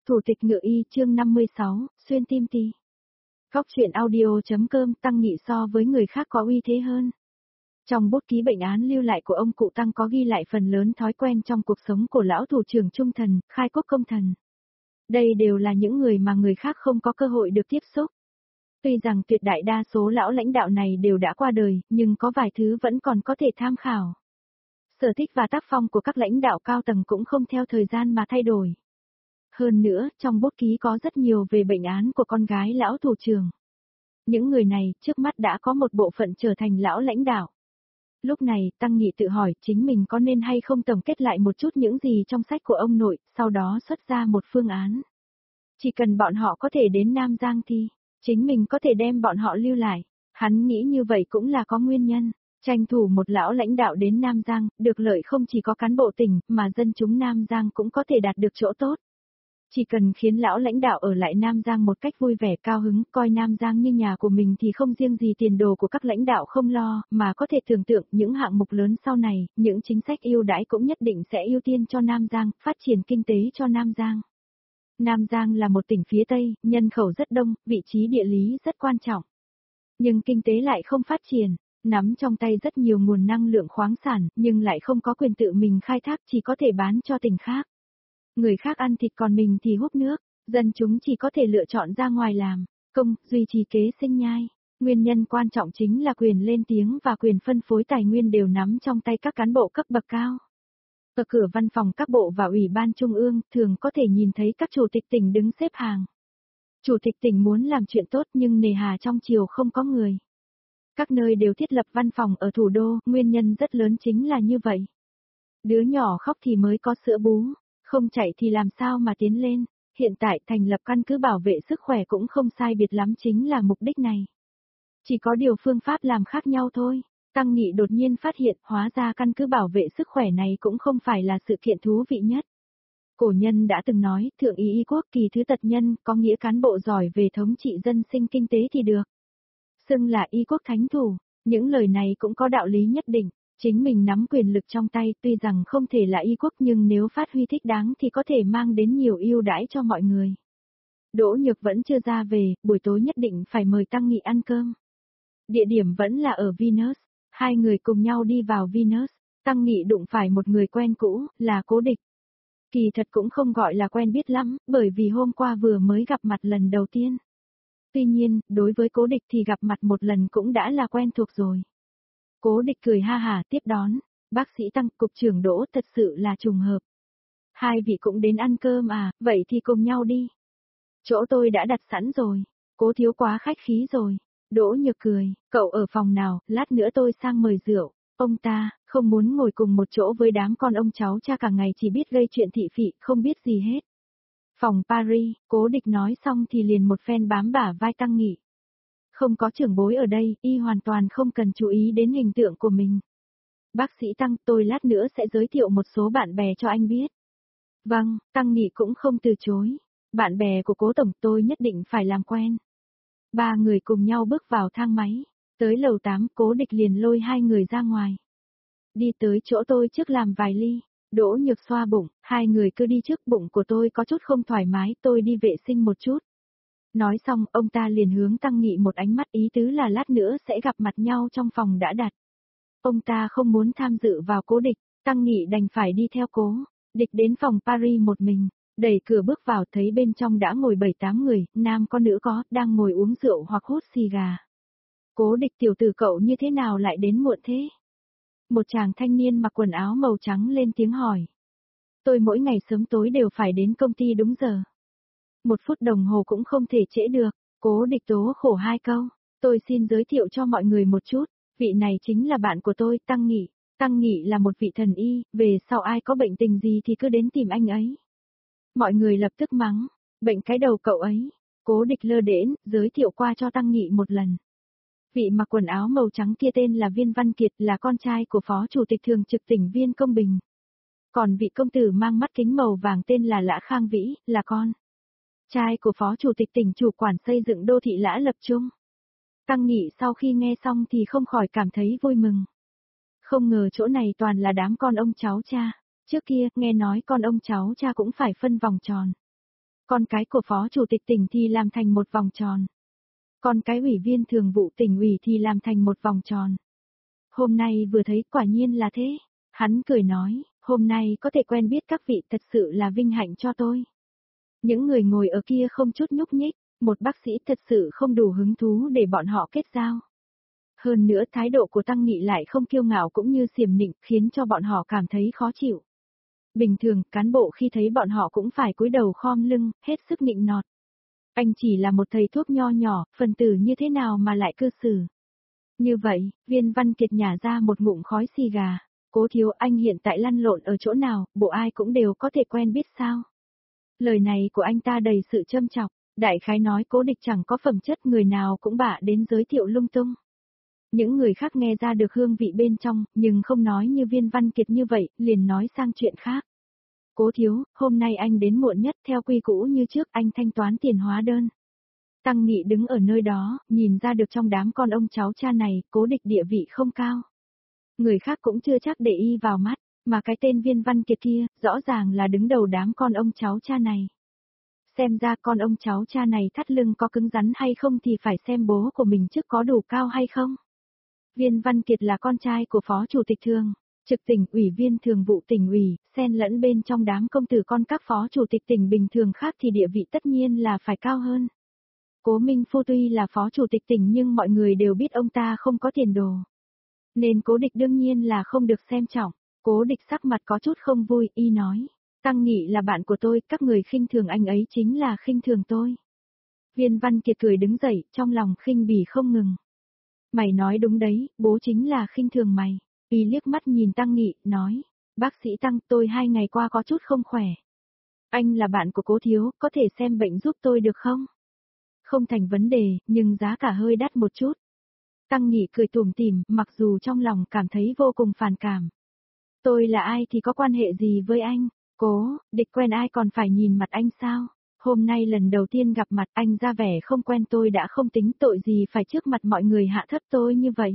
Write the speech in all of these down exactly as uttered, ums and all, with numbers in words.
Thủ tịch Ngự Y chương năm mươi sáu, xuyên tim ti. Góc truyện audio.com Tăng Nghị so với người khác có uy thế hơn. Trong bút ký bệnh án lưu lại của ông cụ Tăng có ghi lại phần lớn thói quen trong cuộc sống của lão thủ trưởng trung thần, khai quốc công thần. Đây đều là những người mà người khác không có cơ hội được tiếp xúc. Tuy rằng tuyệt đại đa số lão lãnh đạo này đều đã qua đời, nhưng có vài thứ vẫn còn có thể tham khảo. Sở thích và tác phong của các lãnh đạo cao tầng cũng không theo thời gian mà thay đổi. Hơn nữa, trong bút ký có rất nhiều về bệnh án của con gái lão thủ trưởng. Những người này, trước mắt đã có một bộ phận trở thành lão lãnh đạo. Lúc này, Tăng Nghị tự hỏi chính mình có nên hay không tổng kết lại một chút những gì trong sách của ông nội, sau đó xuất ra một phương án. Chỉ cần bọn họ có thể đến Nam Giang thì, chính mình có thể đem bọn họ lưu lại. Hắn nghĩ như vậy cũng là có nguyên nhân. Tranh thủ một lão lãnh đạo đến Nam Giang, được lợi không chỉ có cán bộ tỉnh, mà dân chúng Nam Giang cũng có thể đạt được chỗ tốt. Chỉ cần khiến lão lãnh đạo ở lại Nam Giang một cách vui vẻ cao hứng, coi Nam Giang như nhà của mình thì không riêng gì tiền đồ của các lãnh đạo không lo, mà có thể tưởng tượng những hạng mục lớn sau này, những chính sách ưu đãi cũng nhất định sẽ ưu tiên cho Nam Giang, phát triển kinh tế cho Nam Giang. Nam Giang là một tỉnh phía Tây, nhân khẩu rất đông, vị trí địa lý rất quan trọng. Nhưng kinh tế lại không phát triển, nắm trong tay rất nhiều nguồn năng lượng khoáng sản, nhưng lại không có quyền tự mình khai thác, chỉ có thể bán cho tỉnh khác. Người khác ăn thịt còn mình thì hút nước, dân chúng chỉ có thể lựa chọn ra ngoài làm, công, duy trì kế sinh nhai. Nguyên nhân quan trọng chính là quyền lên tiếng và quyền phân phối tài nguyên đều nắm trong tay các cán bộ cấp bậc cao. Ở cửa văn phòng các bộ và ủy ban trung ương, thường có thể nhìn thấy các chủ tịch tỉnh đứng xếp hàng. Chủ tịch tỉnh muốn làm chuyện tốt nhưng nề hà trong triều không có người. Các nơi đều thiết lập văn phòng ở thủ đô, nguyên nhân rất lớn chính là như vậy. Đứa nhỏ khóc thì mới có sữa bú. Không chạy thì làm sao mà tiến lên, hiện tại thành lập căn cứ bảo vệ sức khỏe cũng không sai biệt lắm chính là mục đích này. Chỉ có điều phương pháp làm khác nhau thôi. Tăng Nghị đột nhiên phát hiện hóa ra căn cứ bảo vệ sức khỏe này cũng không phải là sự kiện thú vị nhất. Cổ nhân đã từng nói, thượng ý y quốc kỳ thứ tật nhân, có nghĩa cán bộ giỏi về thống trị dân sinh kinh tế thì được. Xưng là y quốc thánh thủ, những lời này cũng có đạo lý nhất định. Chính mình nắm quyền lực trong tay tuy rằng không thể là y quốc nhưng nếu phát huy thích đáng thì có thể mang đến nhiều ưu đãi cho mọi người. Đỗ Nhược vẫn chưa ra về, buổi tối nhất định phải mời Tăng Nghị ăn cơm. Địa điểm vẫn là ở Venus, hai người cùng nhau đi vào Venus, Tăng Nghị đụng phải một người quen cũ, là Cố Địch. Kỳ thật cũng không gọi là quen biết lắm, bởi vì hôm qua vừa mới gặp mặt lần đầu tiên. Tuy nhiên, đối với Cố Địch thì gặp mặt một lần cũng đã là quen thuộc rồi. Cố Địch cười ha hả tiếp đón, bác sĩ Tăng, cục trưởng Đỗ, thật sự là trùng hợp. Hai vị cũng đến ăn cơm à, vậy thì cùng nhau đi. Chỗ tôi đã đặt sẵn rồi, Cố thiếu quá khách khí rồi. Đỗ Nhược cười, cậu ở phòng nào, lát nữa tôi sang mời rượu. Ông ta, không muốn ngồi cùng một chỗ với đám con ông cháu cha cả ngày chỉ biết gây chuyện thị phị, không biết gì hết. Phòng Paris, Cố Địch nói xong thì liền một phen bám bả vai Tăng Nghị. Không có trưởng bối ở đây, y hoàn toàn không cần chú ý đến hình tượng của mình. Bác sĩ Tăng, tôi lát nữa sẽ giới thiệu một số bạn bè cho anh biết. Vâng, Tăng Nghị cũng không từ chối. Bạn bè của Cố tổng tôi nhất định phải làm quen. Ba người cùng nhau bước vào thang máy. Tới lầu tám, Cố Địch liền lôi hai người ra ngoài. Đi tới chỗ tôi trước làm vài ly. Đỗ Nhược xoa bụng, hai người cứ đi trước, bụng của tôi có chút không thoải mái, tôi đi vệ sinh một chút. Nói xong, ông ta liền hướng Tăng Nghị một ánh mắt ý tứ là lát nữa sẽ gặp mặt nhau trong phòng đã đặt. Ông ta không muốn tham dự vào Cố Địch, Tăng Nghị đành phải đi theo Cố Địch đến phòng Paris một mình, đẩy cửa bước vào thấy bên trong đã ngồi bảy tám người, nam có nữ có, đang ngồi uống rượu hoặc hút xì gà. Cố Địch tiểu tử cậu như thế nào lại đến muộn thế? Một chàng thanh niên mặc quần áo màu trắng lên tiếng hỏi. Tôi mỗi ngày sớm tối đều phải đến công ty đúng giờ. Một phút đồng hồ cũng không thể trễ được, Cố Địch tố khổ hai câu. Tôi xin giới thiệu cho mọi người một chút, vị này chính là bạn của tôi, Tăng Nghị. Tăng Nghị là một vị thần y, về sau ai có bệnh tình gì thì cứ đến tìm anh ấy. Mọi người lập tức mắng, bệnh cái đầu cậu ấy. Cố Địch lơ đễnh, giới thiệu qua cho Tăng Nghị một lần. Vị mặc quần áo màu trắng kia tên là Viên Văn Kiệt, là con trai của Phó Chủ tịch Thường trực tỉnh Viên Công Bình. Còn vị công tử mang mắt kính màu vàng tên là Lã Khang Vĩ, là con trai của Phó Chủ tịch tỉnh chủ quản xây dựng đô thị Lã Lập Trung. Tăng Nghị sau khi nghe xong thì không khỏi cảm thấy vui mừng. Không ngờ chỗ này toàn là đám con ông cháu cha. Trước kia, nghe nói con ông cháu cha cũng phải phân vòng tròn. Con cái của phó chủ tịch tỉnh thì làm thành một vòng tròn. Con cái ủy viên thường vụ tỉnh ủy thì làm thành một vòng tròn. Hôm nay vừa thấy quả nhiên là thế. Hắn cười nói, hôm nay có thể quen biết các vị thật sự là vinh hạnh cho tôi. Những người ngồi ở kia không chút nhúc nhích, một bác sĩ thật sự không đủ hứng thú để bọn họ kết giao. Hơn nữa thái độ của Tăng Nghị lại không kiêu ngạo cũng như xiểm nịnh khiến cho bọn họ cảm thấy khó chịu. Bình thường, cán bộ khi thấy bọn họ cũng phải cúi đầu khom lưng, hết sức nịnh nọt. Anh chỉ là một thầy thuốc nho nhỏ, phần tử như thế nào mà lại cư xử. Như vậy, Viên Văn Kiệt nhả ra một ngụm khói xì gà. Cố thiếu, anh hiện tại lăn lộn ở chỗ nào, bộ ai cũng đều có thể quen biết sao. Lời này của anh ta đầy sự châm chọc, đại khái nói Cố Địch chẳng có phẩm chất, người nào cũng bạ đến giới thiệu lung tung. Những người khác nghe ra được hương vị bên trong, nhưng không nói như Viên Văn Kiệt như vậy, liền nói sang chuyện khác. Cố thiếu, hôm nay anh đến muộn nhất, theo quy cũ như trước anh thanh toán tiền hóa đơn. Tăng Nghị đứng ở nơi đó, nhìn ra được trong đám con ông cháu cha này, Cố Địch địa vị không cao. Người khác cũng chưa chắc để y vào mắt, mà cái tên Viên Văn Kiệt kia, rõ ràng là đứng đầu đám con ông cháu cha này. Xem ra con ông cháu cha này thắt lưng có cứng rắn hay không thì phải xem bố của mình trước có đủ cao hay không. Viên Văn Kiệt là con trai của phó chủ tịch thường trực tỉnh, ủy viên thường vụ tỉnh ủy, xen lẫn bên trong đám công tử con các phó chủ tịch tỉnh bình thường khác thì địa vị tất nhiên là phải cao hơn. Cố Minh Phu tuy là phó chủ tịch tỉnh nhưng mọi người đều biết ông ta không có tiền đồ. Nên Cố Địch đương nhiên là không được xem trọng. Cố Địch sắc mặt có chút không vui, y nói. Tăng Nghị là bạn của tôi, các người khinh thường anh ấy chính là khinh thường tôi. Viên Văn Kiệt cười đứng dậy, trong lòng khinh bỉ không ngừng. Mày nói đúng đấy, bố chính là khinh thường mày. Y liếc mắt nhìn Tăng Nghị, nói. Bác sĩ Tăng, tôi hai ngày qua có chút không khỏe. Anh là bạn của Cố thiếu, có thể xem bệnh giúp tôi được không? Không thành vấn đề, nhưng giá cả hơi đắt một chút. Tăng Nghị cười tủm tỉm, mặc dù trong lòng cảm thấy vô cùng phản cảm. Tôi là ai thì có quan hệ gì với anh? Cố, Địch quen ai còn phải nhìn mặt anh sao? Hôm nay lần đầu tiên gặp mặt anh ra vẻ không quen tôi đã không tính, tội gì phải trước mặt mọi người hạ thấp tôi như vậy.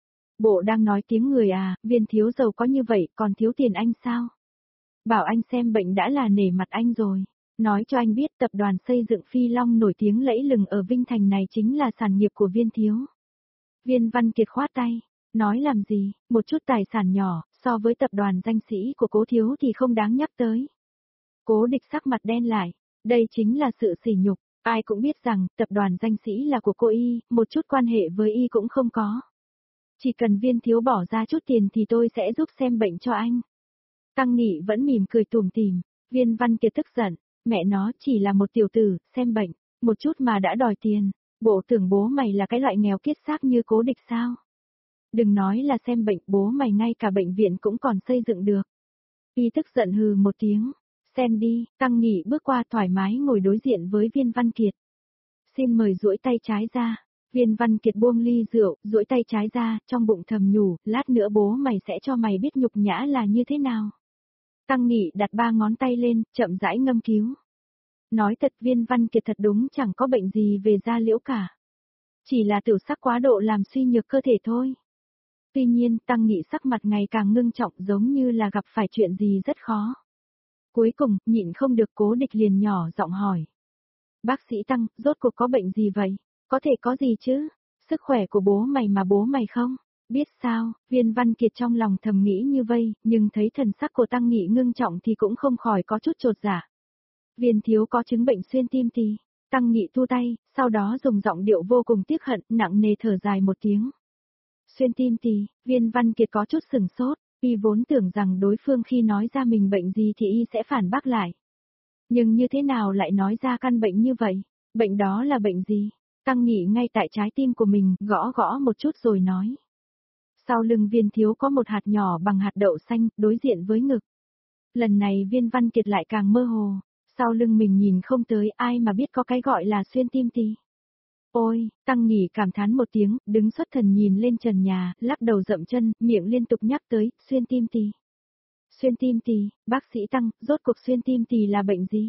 Bộ đang nói tiếng người à, Viên thiếu giàu có như vậy còn thiếu tiền anh sao? Bảo anh xem bệnh đã là nể mặt anh rồi. Nói cho anh biết tập đoàn xây dựng Phi Long nổi tiếng lẫy lừng ở Vinh Thành này chính là sản nghiệp của Viên thiếu. Viên Văn Kiệt khoát tay, nói làm gì, một chút tài sản nhỏ, so với tập đoàn danh sĩ của Cố thiếu thì không đáng nhắc tới. Cố Địch sắc mặt đen lại, đây chính là sự sỉ nhục, ai cũng biết rằng tập đoàn danh sĩ là của cô y, một chút quan hệ với y cũng không có. Chỉ cần Viên thiếu bỏ ra chút tiền thì tôi sẽ giúp xem bệnh cho anh. Tăng Nghị vẫn mỉm cười tủm tỉm, Viên Văn Kiệt tức giận, mẹ nó chỉ là một tiểu tử, xem bệnh, một chút mà đã đòi tiền. Bộ tưởng bố mày là cái loại nghèo kiết xác như Cố Địch sao? Đừng nói là xem bệnh, bố mày ngay cả bệnh viện cũng còn xây dựng được. Y tức giận hừ một tiếng. Xem đi, Tăng Nghị bước qua thoải mái ngồi đối diện với Viên Văn Kiệt. Xin mời duỗi tay trái ra. Viên Văn Kiệt buông ly rượu, duỗi tay trái ra, trong bụng thầm nhủ, lát nữa bố mày sẽ cho mày biết nhục nhã là như thế nào. Tăng Nghị đặt ba ngón tay lên, chậm rãi ngâm cứu. Nói thật Viên Văn Kiệt thật đúng chẳng có bệnh gì về da liễu cả. Chỉ là tiểu sắc quá độ làm suy nhược cơ thể thôi. Tuy nhiên Tăng Nghị sắc mặt ngày càng ngưng trọng giống như là gặp phải chuyện gì rất khó. Cuối cùng, nhịn không được Cố Địch liền nhỏ giọng hỏi. Bác sĩ Tăng, rốt cuộc có bệnh gì vậy? Có thể có gì chứ? Sức khỏe của bố mày mà bố mày không? Biết sao, Viên Văn Kiệt trong lòng thầm nghĩ như vây, nhưng thấy thần sắc của Tăng Nghị ngưng trọng thì cũng không khỏi có chút chột dạ. Viên thiếu có chứng bệnh xuyên tim tì. Tăng Nghị thu tay, sau đó dùng giọng điệu vô cùng tiếc hận, nặng nề thở dài một tiếng. Xuyên tim tì, Viên Văn Kiệt có chút sừng sốt, y vốn tưởng rằng đối phương khi nói ra mình bệnh gì thì y sẽ phản bác lại. Nhưng như thế nào lại nói ra căn bệnh như vậy? Bệnh đó là bệnh gì? Tăng Nghị ngay tại trái tim của mình, gõ gõ một chút rồi nói. Sau lưng Viên thiếu có một hạt nhỏ bằng hạt đậu xanh, đối diện với ngực. Lần này Viên Văn Kiệt lại càng mơ hồ. Sau lưng mình nhìn không tới ai mà biết có cái gọi là xuyên tim tì. Ôi, Tăng Nghị cảm thán một tiếng, đứng xuất thần nhìn lên trần nhà, lắc đầu dậm chân, miệng liên tục nhắc tới, xuyên tim tì. Xuyên tim tì, bác sĩ Tăng, rốt cuộc xuyên tim tì là bệnh gì?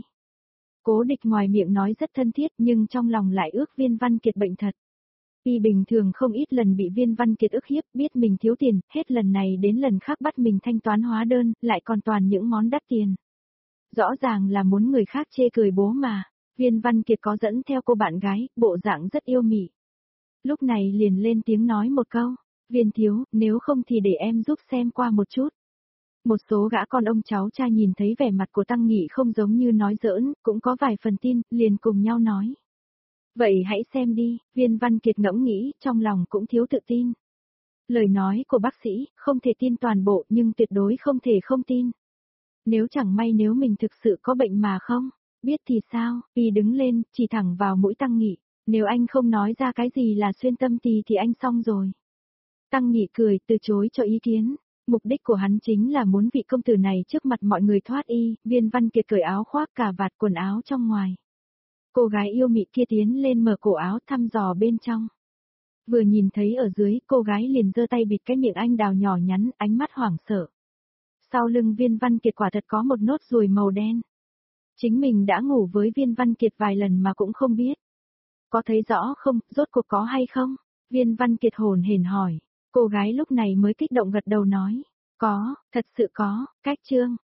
Cố Địch ngoài miệng nói rất thân thiết nhưng trong lòng lại ước Viên Văn Kiệt bệnh thật. Y bình thường không ít lần bị Viên Văn Kiệt ức hiếp, biết mình thiếu tiền, hết lần này đến lần khác bắt mình thanh toán hóa đơn, lại còn toàn những món đắt tiền. Rõ ràng là muốn người khác chê cười bố mà. Viên Văn Kiệt có dẫn theo cô bạn gái, bộ dạng rất yêu mị. Lúc này liền lên tiếng nói một câu, Viên thiếu, nếu không thì để em giúp xem qua một chút. Một số gã con ông cháu cha nhìn thấy vẻ mặt của Tăng Nghị không giống như nói giỡn, cũng có vài phần tin, liền cùng nhau nói. Vậy hãy xem đi, Viên Văn Kiệt ngẫm nghĩ, trong lòng cũng thiếu tự tin. Lời nói của bác sĩ, không thể tin toàn bộ nhưng tuyệt đối không thể không tin. Nếu chẳng may nếu mình thực sự có bệnh mà không, biết thì sao, y đứng lên, chỉ thẳng vào mũi Tăng Nghị. Nếu anh không nói ra cái gì là xuyên tâm tỳ thì anh xong rồi. Tăng Nghị cười, từ chối cho ý kiến. Mục đích của hắn chính là muốn vị công tử này trước mặt mọi người thoát y. Viên Văn Kiệt cởi áo khoác cà vạt quần áo trong ngoài. Cô gái yêu mị kia tiến lên mở cổ áo thăm dò bên trong. Vừa nhìn thấy ở dưới, cô gái liền giơ tay bịt cái miệng anh đào nhỏ nhắn, ánh mắt hoảng sợ. Sau lưng Viên Văn Kiệt quả thật có một nốt ruồi màu đen. Chính mình đã ngủ với Viên Văn Kiệt vài lần mà cũng không biết. Có thấy rõ không, rốt cuộc có hay không? Viên Văn Kiệt hồn hển hỏi. Cô gái lúc này mới kích động gật đầu nói. Có, thật sự có, cách trương.